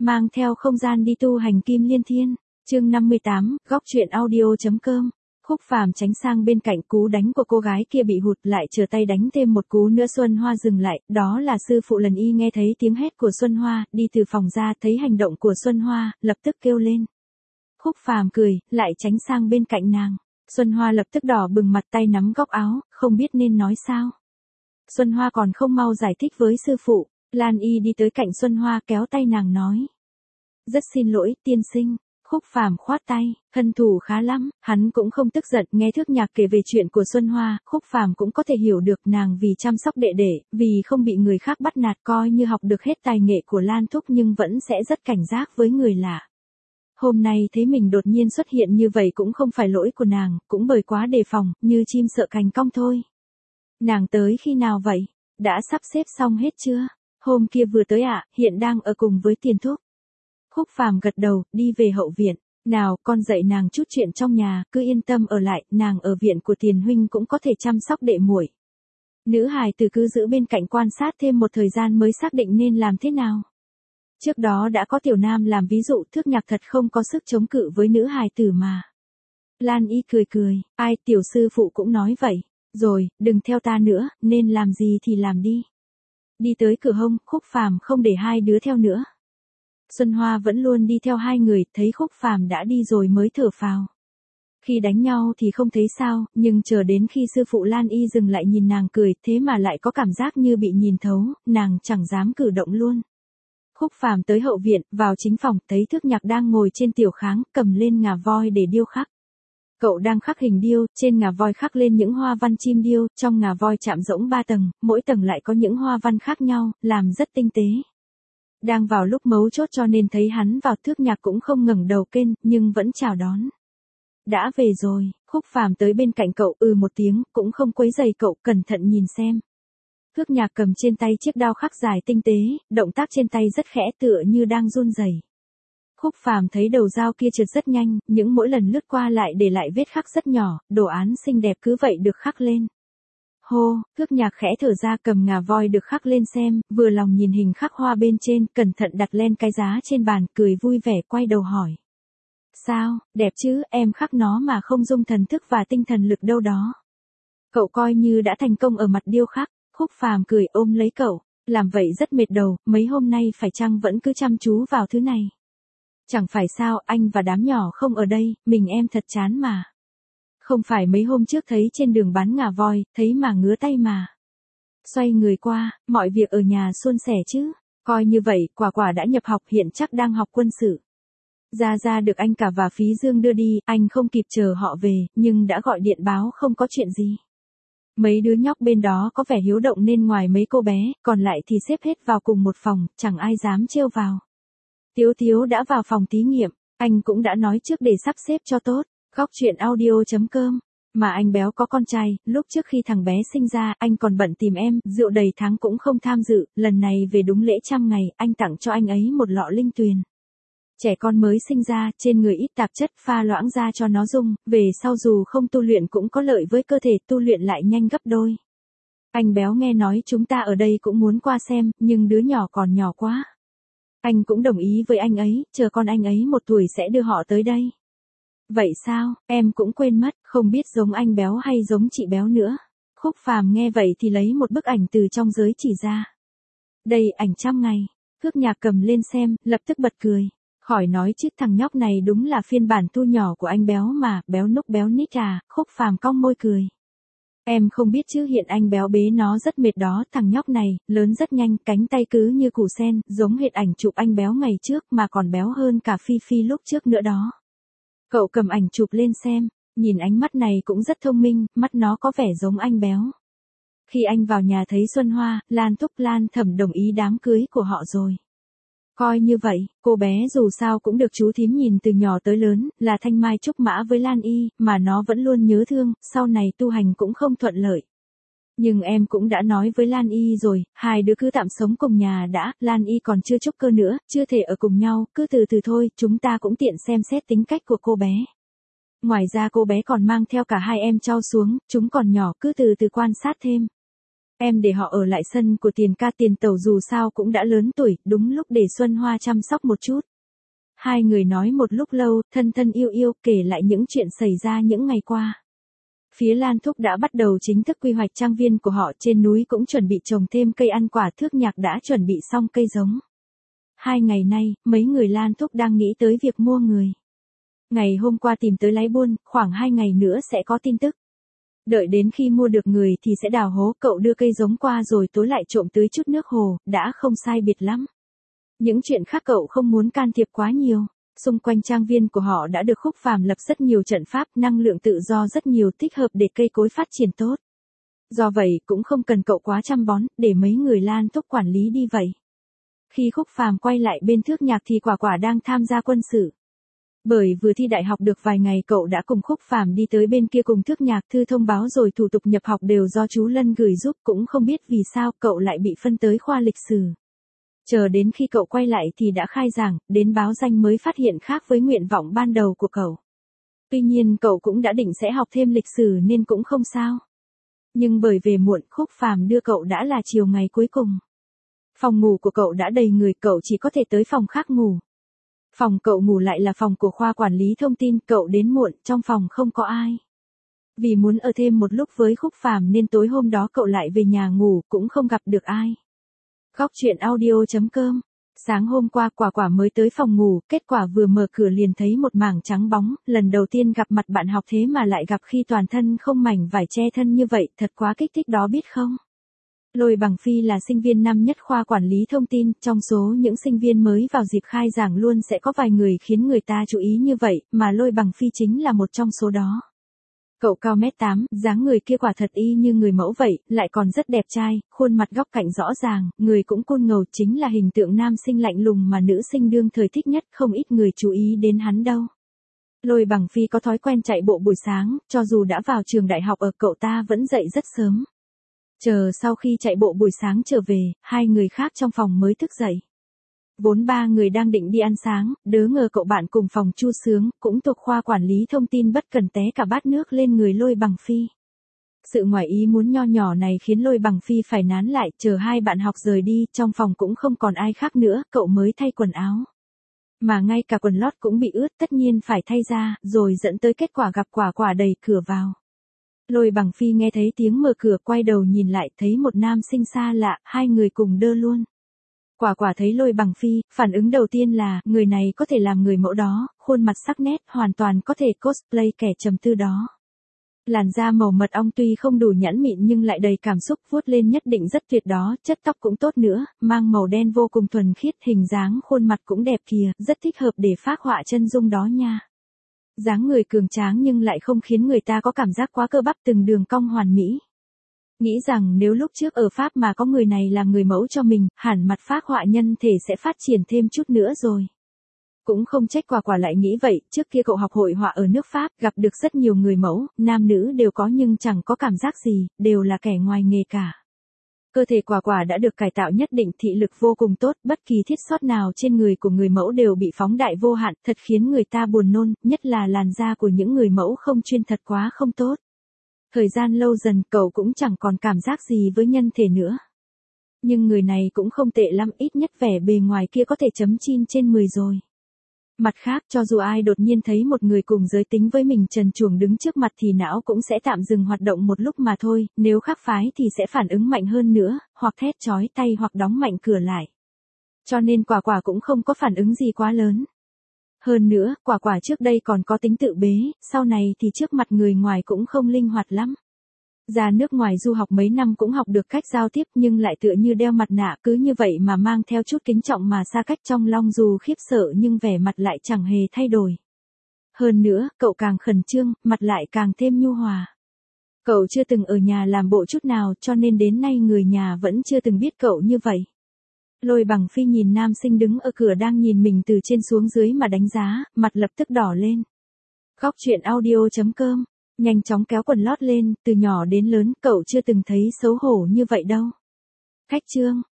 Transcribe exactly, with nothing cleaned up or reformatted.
mang theo không gian đi tu hành kim liên thiên. Chương năm mươi tám, góc truyện audio.com. Khúc Phàm tránh sang bên cạnh, cú đánh của cô gái kia bị hụt lại trở tay đánh thêm một cú nữa. Xuân Hoa dừng lại, đó là sư phụ Lần Y nghe thấy tiếng hét của Xuân Hoa, đi từ phòng ra, thấy hành động của Xuân Hoa, lập tức kêu lên. Khúc Phàm cười, lại tránh sang bên cạnh nàng. Xuân Hoa lập tức đỏ bừng mặt, tay nắm góc áo, không biết nên nói sao. Xuân Hoa còn không mau giải thích với sư phụ. Lan Y đi tới cạnh Xuân Hoa kéo tay nàng nói. Rất xin lỗi, tiên sinh. Khúc Phàm khoát tay, thân thủ khá lắm, hắn cũng không tức giận. Nghe Thước Nhạc kể về chuyện của Xuân Hoa, Khúc Phàm cũng có thể hiểu được nàng vì chăm sóc đệ đệ, vì không bị người khác bắt nạt, coi như học được hết tài nghệ của Lan Thúc nhưng vẫn sẽ rất cảnh giác với người lạ. Hôm nay thấy mình đột nhiên xuất hiện như vậy cũng không phải lỗi của nàng, cũng bởi quá đề phòng, như chim sợ cành cong thôi. Nàng tới khi nào vậy? Đã sắp xếp xong hết chưa? Hôm kia vừa tới ạ, à, hiện đang ở cùng với Tiền Thúc. Khúc Phàm gật đầu, đi về hậu viện. Nào, con dạy nàng chút chuyện trong nhà, cứ yên tâm ở lại, nàng ở viện của Tiền huynh cũng có thể chăm sóc đệ muội. Nữ hài tử cứ giữ bên cạnh quan sát thêm một thời gian mới xác định nên làm thế nào. Trước đó đã có Tiểu Nam làm ví dụ, Thước Nhạc thật không có sức chống cự với nữ hài tử mà. Lan Y cười cười, ai, tiểu sư phụ cũng nói vậy. Rồi, đừng theo ta nữa, nên làm gì thì làm đi. Đi tới cửa hông, Khúc Phàm không để hai đứa theo nữa. Xuân Hoa vẫn luôn đi theo hai người, thấy Khúc Phàm đã đi rồi mới thở phào. Khi đánh nhau thì không thấy sao, nhưng chờ đến khi sư phụ Lan Y dừng lại nhìn nàng cười, thế mà lại có cảm giác như bị nhìn thấu, nàng chẳng dám cử động luôn. Khúc Phàm tới hậu viện, vào chính phòng, thấy Thước Nhạc đang ngồi trên tiểu kháng, cầm lên ngà voi để điêu khắc. Cậu đang khắc hình điêu, trên ngà voi khắc lên những hoa văn chim điêu, trong ngà voi chạm rỗng ba tầng, mỗi tầng lại có những hoa văn khác nhau, làm rất tinh tế. Đang vào lúc mấu chốt cho nên thấy hắn vào, Thước Nhạc cũng không ngẩng đầu kênh, nhưng vẫn chào đón. Đã về rồi. Khúc Phàm tới bên cạnh cậu, ừ một tiếng, cũng không quấy rầy cậu, cẩn thận nhìn xem. Thước Nhạc cầm trên tay chiếc đao khắc dài tinh tế, động tác trên tay rất khẽ tựa như đang run rẩy. Khúc Phàm thấy đầu dao kia trượt rất nhanh, những mỗi lần lướt qua lại để lại vết khắc rất nhỏ, đồ án xinh đẹp cứ vậy được khắc lên. Hô, Thước Nhạc khẽ thở ra, cầm ngà voi được khắc lên xem, vừa lòng nhìn hình khắc hoa bên trên, cẩn thận đặt lên cái giá trên bàn, cười vui vẻ quay đầu hỏi. Sao, đẹp chứ, em khắc nó mà không dung thần thức và tinh thần lực đâu đó. Cậu coi như đã thành công ở mặt điêu khắc. Khúc Phàm cười ôm lấy cậu, làm vậy rất mệt đầu, mấy hôm nay phải chăng vẫn cứ chăm chú vào thứ này. Chẳng phải sao, anh và đám nhỏ không ở đây, mình em thật chán mà. Không phải mấy hôm trước thấy trên đường bán ngà voi, thấy mà ngứa tay mà. Xoay người qua, mọi việc ở nhà suôn sẻ chứ. Coi như vậy, Quả Quả đã nhập học, hiện chắc đang học quân sự. Gia Gia được anh cả và Phí Dương đưa đi, anh không kịp chờ họ về, nhưng đã gọi điện báo không có chuyện gì. Mấy đứa nhóc bên đó có vẻ hiếu động nên ngoài mấy cô bé, còn lại thì xếp hết vào cùng một phòng, chẳng ai dám trêu vào. Tiếu Tiếu đã vào phòng thí nghiệm, anh cũng đã nói trước để sắp xếp cho tốt. Góc truyện audio.com. Mà anh béo có con trai, lúc trước khi thằng bé sinh ra, anh còn bận tìm em, rượu đầy tháng cũng không tham dự, lần này về đúng lễ trăm ngày, anh tặng cho anh ấy một lọ linh tuyền. Trẻ con mới sinh ra, trên người ít tạp chất, pha loãng ra cho nó dùng, về sau dù không tu luyện cũng có lợi với cơ thể, tu luyện lại nhanh gấp đôi. Anh béo nghe nói chúng ta ở đây cũng muốn qua xem, nhưng đứa nhỏ còn nhỏ quá. Anh cũng đồng ý với anh ấy, chờ con anh ấy một tuổi sẽ đưa họ tới đây. Vậy sao, em cũng quên mất, không biết giống anh béo hay giống chị béo nữa. Khúc Phàm nghe vậy thì lấy một bức ảnh từ trong giới chỉ ra. Đây, ảnh trăm ngày. Thước Nhạc cầm lên xem, lập tức bật cười. Khỏi nói chứ, thằng nhóc này đúng là phiên bản tu nhỏ của anh béo mà, béo núc béo nít à. Khúc Phàm cong môi cười. Em không biết chứ, hiện anh béo bế nó rất mệt đó, thằng nhóc này, lớn rất nhanh, cánh tay cứ như củ sen, giống hệt ảnh chụp anh béo ngày trước mà còn béo hơn cả Phi Phi lúc trước nữa đó. Cậu cầm ảnh chụp lên xem, nhìn ánh mắt này cũng rất thông minh, mắt nó có vẻ giống anh béo. Khi anh vào nhà thấy Xuân Hoa, Lan Thúc Lan Thẩm đồng ý đám cưới của họ rồi. Coi như vậy, cô bé dù sao cũng được chú thím nhìn từ nhỏ tới lớn, là thanh mai trúc mã với Lan Y, mà nó vẫn luôn nhớ thương, sau này tu hành cũng không thuận lợi. Nhưng em cũng đã nói với Lan Y rồi, hai đứa cứ tạm sống cùng nhà đã, Lan Y còn chưa trúc cơ nữa, chưa thể ở cùng nhau, cứ từ từ thôi, chúng ta cũng tiện xem xét tính cách của cô bé. Ngoài ra cô bé còn mang theo cả hai em trao xuống, chúng còn nhỏ, cứ từ từ quan sát thêm. Em để họ ở lại sân của Tiền ca Tiền tẩu dù sao cũng đã lớn tuổi, đúng lúc để Xuân Hoa chăm sóc một chút. Hai người nói một lúc lâu, thân thân yêu yêu, kể lại những chuyện xảy ra những ngày qua. Phía Lan Thúc đã bắt đầu chính thức quy hoạch trang viên của họ, trên núi cũng chuẩn bị trồng thêm cây ăn quả, Thước Nhạc đã chuẩn bị xong cây giống. Hai ngày nay, mấy người Lan Thúc đang nghĩ tới việc mua người. Ngày hôm qua tìm tới lái buôn, khoảng hai ngày nữa sẽ có tin tức. Đợi đến khi mua được người thì sẽ đào hố, cậu đưa cây giống qua rồi tối lại trộm tưới chút nước hồ, đã không sai biệt lắm. Những chuyện khác cậu không muốn can thiệp quá nhiều. Xung quanh trang viên của họ đã được Khúc Phàm lập rất nhiều trận pháp, năng lượng tự do rất nhiều, thích hợp để cây cối phát triển tốt. Do vậy cũng không cần cậu quá chăm bón, để mấy người Lan Thúc quản lý đi vậy. Khi Khúc Phàm quay lại bên Thước Nhạc thì Quả Quả đang tham gia quân sự. Bởi vừa thi đại học được vài ngày cậu đã cùng Khúc Phàm đi tới bên kia cùng Thước Nhạc thư thông báo rồi thủ tục nhập học đều do chú Lân gửi giúp, cũng không biết vì sao cậu lại bị phân tới khoa lịch sử. Chờ đến khi cậu quay lại thì đã khai giảng, đến báo danh mới phát hiện khác với nguyện vọng ban đầu của cậu. Tuy nhiên cậu cũng đã định sẽ học thêm lịch sử nên cũng không sao. Nhưng bởi về muộn, Khúc Phàm đưa cậu đã là chiều ngày cuối cùng. Phòng ngủ của cậu đã đầy người, cậu chỉ có thể tới phòng khác ngủ. Phòng cậu ngủ lại là phòng của khoa quản lý thông tin, cậu đến muộn, trong phòng không có ai. Vì muốn ở thêm một lúc với Khúc Phàm nên tối hôm đó cậu lại về nhà ngủ, cũng không gặp được ai. Góc truyện audio chấm com. Sáng hôm qua Quả Quả mới tới phòng ngủ, kết quả vừa mở cửa liền thấy một mảng trắng bóng, lần đầu tiên gặp mặt bạn học thế mà lại gặp khi toàn thân không mảnh vải che thân như vậy, thật quá kích thích đó biết không? Lôi Bằng Phi là sinh viên năm nhất khoa quản lý thông tin, trong số những sinh viên mới vào dịp khai giảng luôn sẽ có vài người khiến người ta chú ý như vậy, mà Lôi Bằng Phi chính là một trong số đó. Cậu cao mét tám, dáng người kia quả thật y như người mẫu vậy, lại còn rất đẹp trai, khuôn mặt góc cạnh rõ ràng, người cũng côn ngầu, chính là hình tượng nam sinh lạnh lùng mà nữ sinh đương thời thích nhất, không ít người chú ý đến hắn đâu. Lôi Bằng Phi có thói quen chạy bộ buổi sáng, cho dù đã vào trường đại học ở cậu ta vẫn dậy rất sớm. Chờ sau khi chạy bộ buổi sáng trở về, hai người khác trong phòng mới thức dậy. Vốn ba người đang định đi ăn sáng, đớ ngờ cậu bạn cùng phòng Chu Sướng, cũng thuộc khoa quản lý thông tin bất cần té cả bát nước lên người Lôi Bằng Phi. Sự ngoài ý muốn nho nhỏ này khiến Lôi Bằng Phi phải nán lại, chờ hai bạn học rời đi, trong phòng cũng không còn ai khác nữa, cậu mới thay quần áo. Mà ngay cả quần lót cũng bị ướt, tất nhiên phải thay ra, rồi dẫn tới kết quả gặp Quả Quả đẩy cửa vào. Lôi Bằng Phi nghe thấy tiếng mở cửa, quay đầu nhìn lại, thấy một nam sinh xa lạ, hai người cùng đơ luôn. Quả Quả thấy Lôi Bằng Phi, phản ứng đầu tiên là, người này có thể làm người mẫu đó, khuôn mặt sắc nét, hoàn toàn có thể cosplay kẻ trầm tư đó. Làn da màu mật ong tuy không đủ nhẵn mịn nhưng lại đầy cảm xúc, vuốt lên nhất định rất tuyệt đó, chất tóc cũng tốt nữa, mang màu đen vô cùng thuần khiết, hình dáng khuôn mặt cũng đẹp kìa, rất thích hợp để phác họa chân dung đó nha. Dáng người cường tráng nhưng lại không khiến người ta có cảm giác quá cơ bắp, từng đường cong hoàn mỹ. Nghĩ rằng nếu lúc trước ở Pháp mà có người này làm người mẫu cho mình, hẳn mặt phác họa nhân thể sẽ phát triển thêm chút nữa rồi. Cũng không trách Quả Quả lại nghĩ vậy, trước kia cậu học hội họa ở nước Pháp, gặp được rất nhiều người mẫu, nam nữ đều có nhưng chẳng có cảm giác gì, đều là kẻ ngoài nghề cả. Cơ thể Quả Quả đã được cải tạo nhất định, thị lực vô cùng tốt, bất kỳ thiết sót nào trên người của người mẫu đều bị phóng đại vô hạn, thật khiến người ta buồn nôn, nhất là làn da của những người mẫu không chuyên thật quá không tốt. Thời gian lâu dần cậu cũng chẳng còn cảm giác gì với nhân thể nữa. Nhưng người này cũng không tệ lắm, ít nhất vẻ bề ngoài kia có thể chấm chín trên mười rồi. Mặt khác, cho dù ai đột nhiên thấy một người cùng giới tính với mình trần truồng đứng trước mặt thì não cũng sẽ tạm dừng hoạt động một lúc mà thôi, nếu khác phái thì sẽ phản ứng mạnh hơn nữa, hoặc thét chói tay hoặc đóng mạnh cửa lại. Cho nên Quả Quả cũng không có phản ứng gì quá lớn. Hơn nữa, Quả Quả trước đây còn có tính tự bế, sau này thì trước mặt người ngoài cũng không linh hoạt lắm. Ra nước ngoài du học mấy năm cũng học được cách giao tiếp nhưng lại tựa như đeo mặt nạ, cứ như vậy mà mang theo chút kính trọng mà xa cách trong lòng, dù khiếp sợ nhưng vẻ mặt lại chẳng hề thay đổi. Hơn nữa, cậu càng khẩn trương, mặt lại càng thêm nhu hòa. Cậu chưa từng ở nhà làm bộ chút nào cho nên đến nay người nhà vẫn chưa từng biết cậu như vậy. Lôi Bằng Phi nhìn nam sinh đứng ở cửa đang nhìn mình từ trên xuống dưới mà đánh giá, mặt lập tức đỏ lên. Góc truyện audio chấm com. Nhanh chóng kéo quần lót lên, từ nhỏ đến lớn cậu chưa từng thấy xấu hổ như vậy đâu. Khách chương.